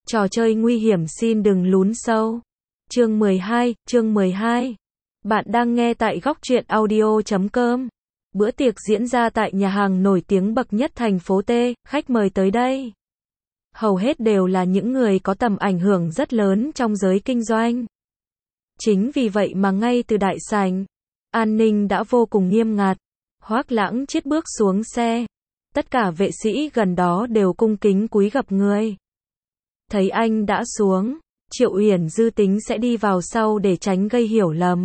Trò chơi nguy hiểm xin đừng lún sâu. Chương 12. Bạn đang nghe tại góc truyện audio.com. Bữa tiệc diễn ra tại nhà hàng nổi tiếng bậc nhất thành phố T, khách mời tới đây hầu hết đều là những người có tầm ảnh hưởng rất lớn trong giới kinh doanh. Chính vì vậy mà ngay từ đại sảnh, an ninh đã vô cùng nghiêm ngặt. Hoắc Lãng Chiết bước xuống xe, tất cả vệ sĩ gần đó đều cung kính cúi gập người. Thấy anh đã xuống, Triệu Uyển Dư tính sẽ đi vào sau để tránh gây hiểu lầm.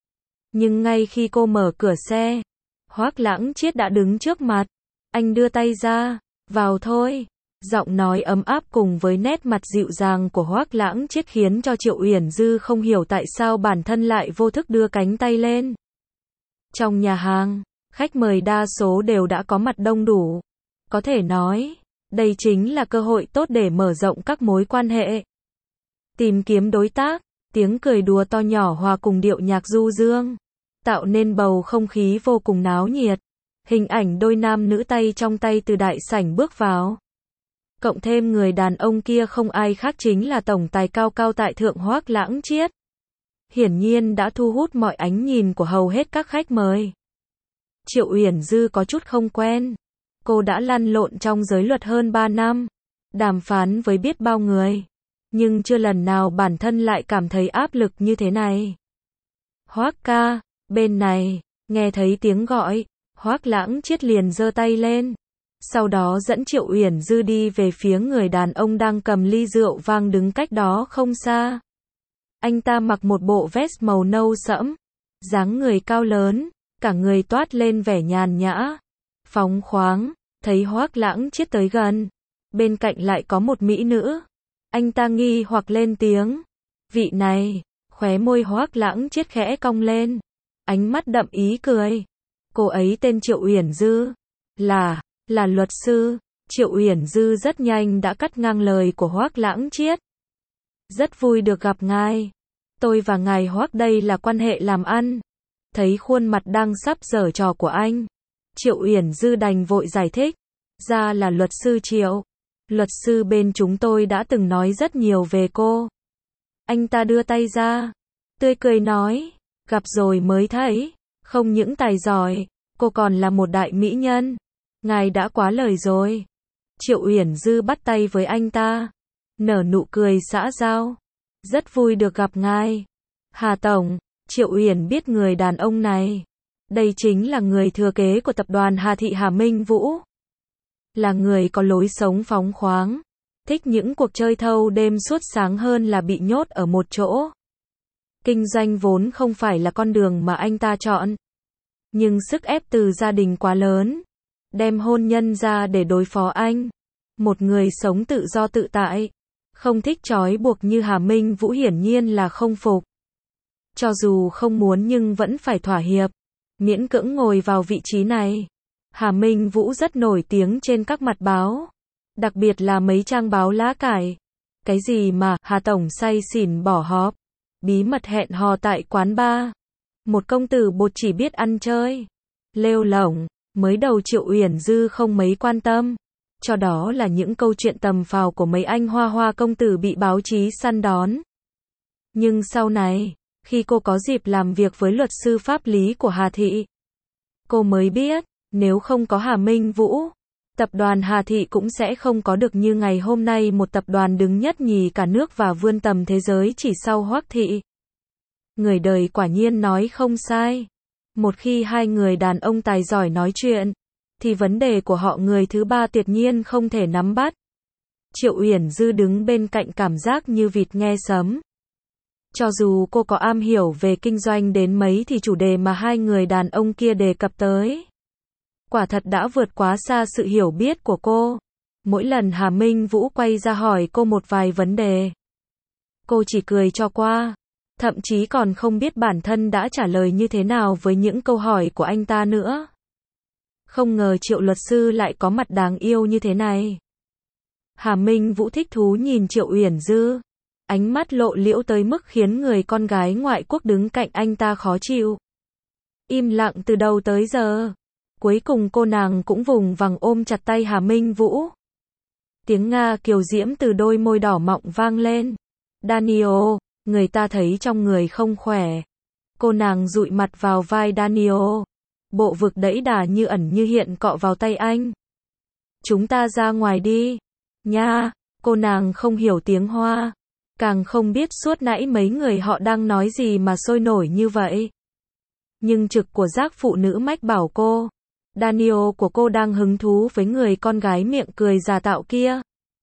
Nhưng ngay khi cô mở cửa xe, Hoắc Lãng Chiết đã đứng trước mặt. Anh đưa tay ra, vào thôi. Giọng nói ấm áp cùng với nét mặt dịu dàng của Hoắc Lãng Chiết khiến cho Triệu Uyển Dư không hiểu tại sao bản thân lại vô thức đưa cánh tay lên. Trong nhà hàng, khách mời đa số đều đã có mặt đông đủ. Có thể nói, đây chính là cơ hội tốt để mở rộng các mối quan hệ. Tìm kiếm đối tác, tiếng cười đùa to nhỏ hòa cùng điệu nhạc du dương, tạo nên bầu không khí vô cùng náo nhiệt. Hình ảnh đôi nam nữ tay trong tay từ đại sảnh bước vào. Cộng thêm người đàn ông kia không ai khác chính là tổng tài cao cao tại thượng Hoắc Lãng Chiết. Hiển nhiên đã thu hút mọi ánh nhìn của hầu hết các khách mời. Triệu Uyển Dư có chút không quen. Cô đã lăn lộn trong giới luật hơn 3 năm, đàm phán với biết bao người, nhưng chưa lần nào bản thân lại cảm thấy áp lực như thế này. Hoắc ca, bên này, nghe thấy tiếng gọi, Hoắc Lãng Chiết liền giơ tay lên. Sau đó dẫn Triệu Uyển Dư đi về phía người đàn ông đang cầm ly rượu vang đứng cách đó không xa. Anh ta mặc một bộ vest màu nâu sẫm, dáng người cao lớn, cả người toát lên vẻ nhàn nhã, phóng khoáng. Thấy Hoắc Lãng Chiết tới gần, bên cạnh lại có một mỹ nữ. Anh ta nghi hoặc lên tiếng. Vị này, khóe môi Hoắc Lãng Chiết khẽ cong lên, ánh mắt đậm ý cười. Cô ấy tên Triệu Uyển Dư, là luật sư. Triệu Uyển Dư rất nhanh đã cắt ngang lời của Hoắc Lãng Chiết. Rất vui được gặp ngài. Tôi và ngài Hoắc đây là quan hệ làm ăn. Thấy khuôn mặt đang sắp giở trò của anh, Triệu Uyển Dư đành vội giải thích. Ra là luật sư Triệu. Luật sư bên chúng tôi đã từng nói rất nhiều về cô. Anh ta đưa tay ra, tươi cười nói. Gặp rồi mới thấy, không những tài giỏi, cô còn là một đại mỹ nhân. Ngài đã quá lời rồi. Triệu Uyển Dư bắt tay với anh ta, nở nụ cười xã giao. Rất vui được gặp ngài, Hà Tổng. Triệu Uyển biết người đàn ông này. Đây chính là người thừa kế của tập đoàn Hà Thị Hà Minh Vũ. Là người có lối sống phóng khoáng, thích những cuộc chơi thâu đêm suốt sáng hơn là bị nhốt ở một chỗ. Kinh doanh vốn không phải là con đường mà anh ta chọn. Nhưng sức ép từ gia đình quá lớn, đem hôn nhân ra để đối phó anh. Một người sống tự do tự tại, không thích trói buộc như Hà Minh Vũ hiển nhiên là không phục. Cho dù không muốn nhưng vẫn phải thỏa hiệp, miễn cưỡng ngồi vào vị trí này. Hà Minh Vũ rất nổi tiếng trên các mặt báo, đặc biệt là mấy trang báo lá cải. Cái gì mà Hà Tổng say xỉn bỏ họp, bí mật hẹn hò tại quán bar, một công tử bột chỉ biết ăn chơi, lêu lổng. Mới đầu Triệu Uyển Dư không mấy quan tâm, cho đó là những câu chuyện tầm phào của mấy anh hoa hoa công tử bị báo chí săn đón. Nhưng sau này, khi cô có dịp làm việc với luật sư pháp lý của Hà Thị, cô mới biết, nếu không có Hà Minh Vũ, tập đoàn Hà Thị cũng sẽ không có được như ngày hôm nay một tập đoàn đứng nhất nhì cả nước và vươn tầm thế giới chỉ sau Hoắc Thị. Người đời quả nhiên nói không sai. Một khi hai người đàn ông tài giỏi nói chuyện, thì vấn đề của họ người thứ ba tuyệt nhiên không thể nắm bắt. Triệu Uyển Dư đứng bên cạnh cảm giác như vịt nghe sấm. Cho dù cô có am hiểu về kinh doanh đến mấy thì chủ đề mà hai người đàn ông kia đề cập tới, quả thật đã vượt quá xa sự hiểu biết của cô. Mỗi lần Hà Minh Vũ quay ra hỏi cô một vài vấn đề, cô chỉ cười cho qua, thậm chí còn không biết bản thân đã trả lời như thế nào với những câu hỏi của anh ta nữa. Không ngờ Triệu luật sư lại có mặt đáng yêu như thế này. Hà Minh Vũ thích thú nhìn Triệu Uyển Dư, ánh mắt lộ liễu tới mức khiến người con gái ngoại quốc đứng cạnh anh ta khó chịu. Im lặng từ đầu tới giờ. Cuối cùng cô nàng cũng vùng vằng ôm chặt tay Hà Minh Vũ. Tiếng Nga kiều diễm từ đôi môi đỏ mọng vang lên. Daniel, người ta thấy trong người không khỏe. Cô nàng dụi mặt vào vai Daniel. Bộ vực đẫy đà như ẩn như hiện cọ vào tay anh. Chúng ta ra ngoài đi. Nha, cô nàng không hiểu tiếng Hoa. Càng không biết suốt nãy mấy người họ đang nói gì mà sôi nổi như vậy. Nhưng trực của giác phụ nữ mách bảo cô. Daniel của cô đang hứng thú với người con gái miệng cười giả tạo kia.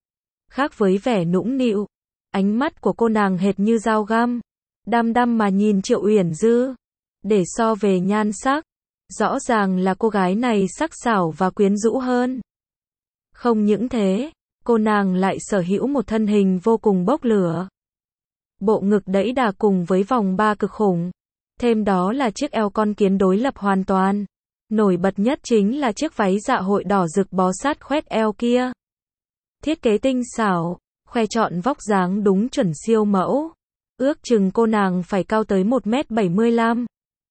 Khác với vẻ nũng nịu, ánh mắt của cô nàng hệt như dao găm, đăm đăm mà nhìn Triệu Uyển Dư. Để so về nhan sắc, rõ ràng là cô gái này sắc sảo và quyến rũ hơn. Không những thế, cô nàng lại sở hữu một thân hình vô cùng bốc lửa. Bộ ngực đẫy đà cùng với vòng ba cực khủng. Thêm đó là chiếc eo con kiến đối lập hoàn toàn. Nổi bật nhất chính là chiếc váy dạ hội đỏ rực bó sát khoét eo kia. Thiết kế tinh xảo, khoe trọn vóc dáng đúng chuẩn siêu mẫu. Ước chừng cô nàng phải cao tới 1m75.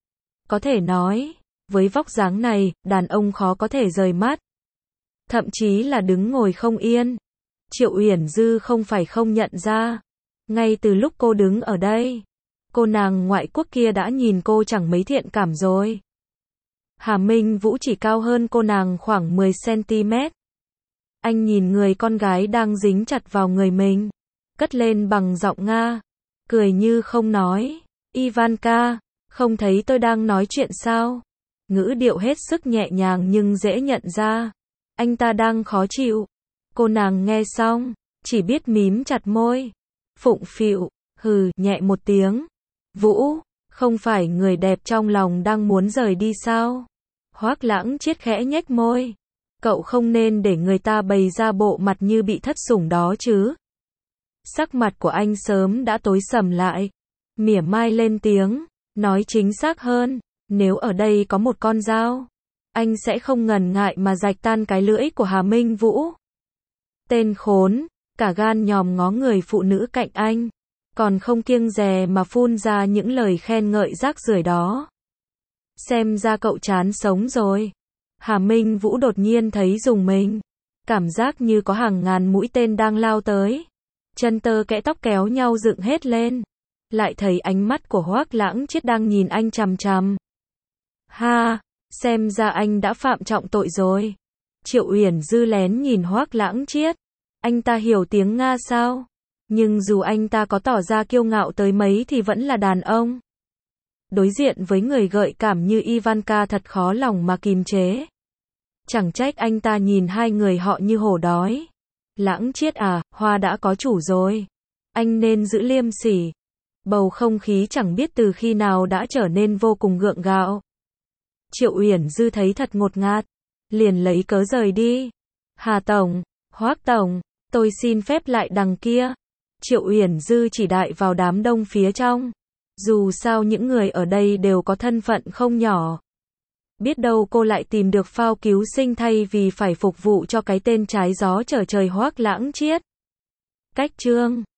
Có thể nói, với vóc dáng này, đàn ông khó có thể rời mắt. Thậm chí là đứng ngồi không yên. Triệu Uyển Dư không phải không nhận ra. Ngay từ lúc cô đứng ở đây, cô nàng ngoại quốc kia đã nhìn cô chẳng mấy thiện cảm rồi. Hà Minh Vũ chỉ cao hơn cô nàng khoảng 10cm. Anh nhìn người con gái đang dính chặt vào người mình, cất lên bằng giọng Nga, cười như không nói. Ivanka, không thấy tôi đang nói chuyện sao? Ngữ điệu hết sức nhẹ nhàng nhưng dễ nhận ra. Anh ta đang khó chịu. Cô nàng nghe xong, chỉ biết mím chặt môi. Phụng phịu, hừ, nhẹ một tiếng. Vũ, không phải người đẹp trong lòng đang muốn rời đi sao? Hoắc Lãng Chiết khẽ nhếch môi. Cậu không nên để người ta bày ra bộ mặt như bị thất sủng đó chứ. Sắc mặt của anh sớm đã tối sầm lại. Mỉa mai lên tiếng, nói chính xác hơn, nếu ở đây có một con dao, anh sẽ không ngần ngại mà rạch tan cái lưỡi của Hà Minh Vũ. Tên khốn, cả gan nhòm ngó người phụ nữ cạnh anh, còn không kiêng dè mà phun ra những lời khen ngợi rác rưởi đó. Xem ra cậu chán sống rồi. Hà Minh Vũ đột nhiên thấy rùng mình, cảm giác như có hàng ngàn mũi tên đang lao tới. Chân tơ kẽ tóc kéo nhau dựng hết lên. Lại thấy ánh mắt của Hoắc Lãng Chiết đang nhìn anh chằm chằm. Ha, xem ra anh đã phạm trọng tội rồi. Triệu Uyển Dư lén nhìn Hoắc Lãng Chiết. Anh ta hiểu tiếng Nga sao? Nhưng dù anh ta có tỏ ra kiêu ngạo tới mấy thì vẫn là đàn ông. Đối diện với người gợi cảm như Ivanka thật khó lòng mà kìm chế. Chẳng trách anh ta nhìn hai người họ như hổ đói. Lãng Chiết à, hoa đã có chủ rồi. Anh nên giữ liêm sỉ. Bầu không khí chẳng biết từ khi nào đã trở nên vô cùng gượng gạo. Triệu Uyển Dư thấy thật ngột ngạt, liền lấy cớ rời đi. Hà Tổng, Hoắc Tổng, tôi xin phép lại đằng kia. Triệu Uyển Dư chỉ đại vào đám đông phía trong. Dù sao những người ở đây đều có thân phận không nhỏ. Biết đâu cô lại tìm được phao cứu sinh thay vì phải phục vụ cho cái tên trái gió trở trời Hoắc Lãng Chiết. Cách chương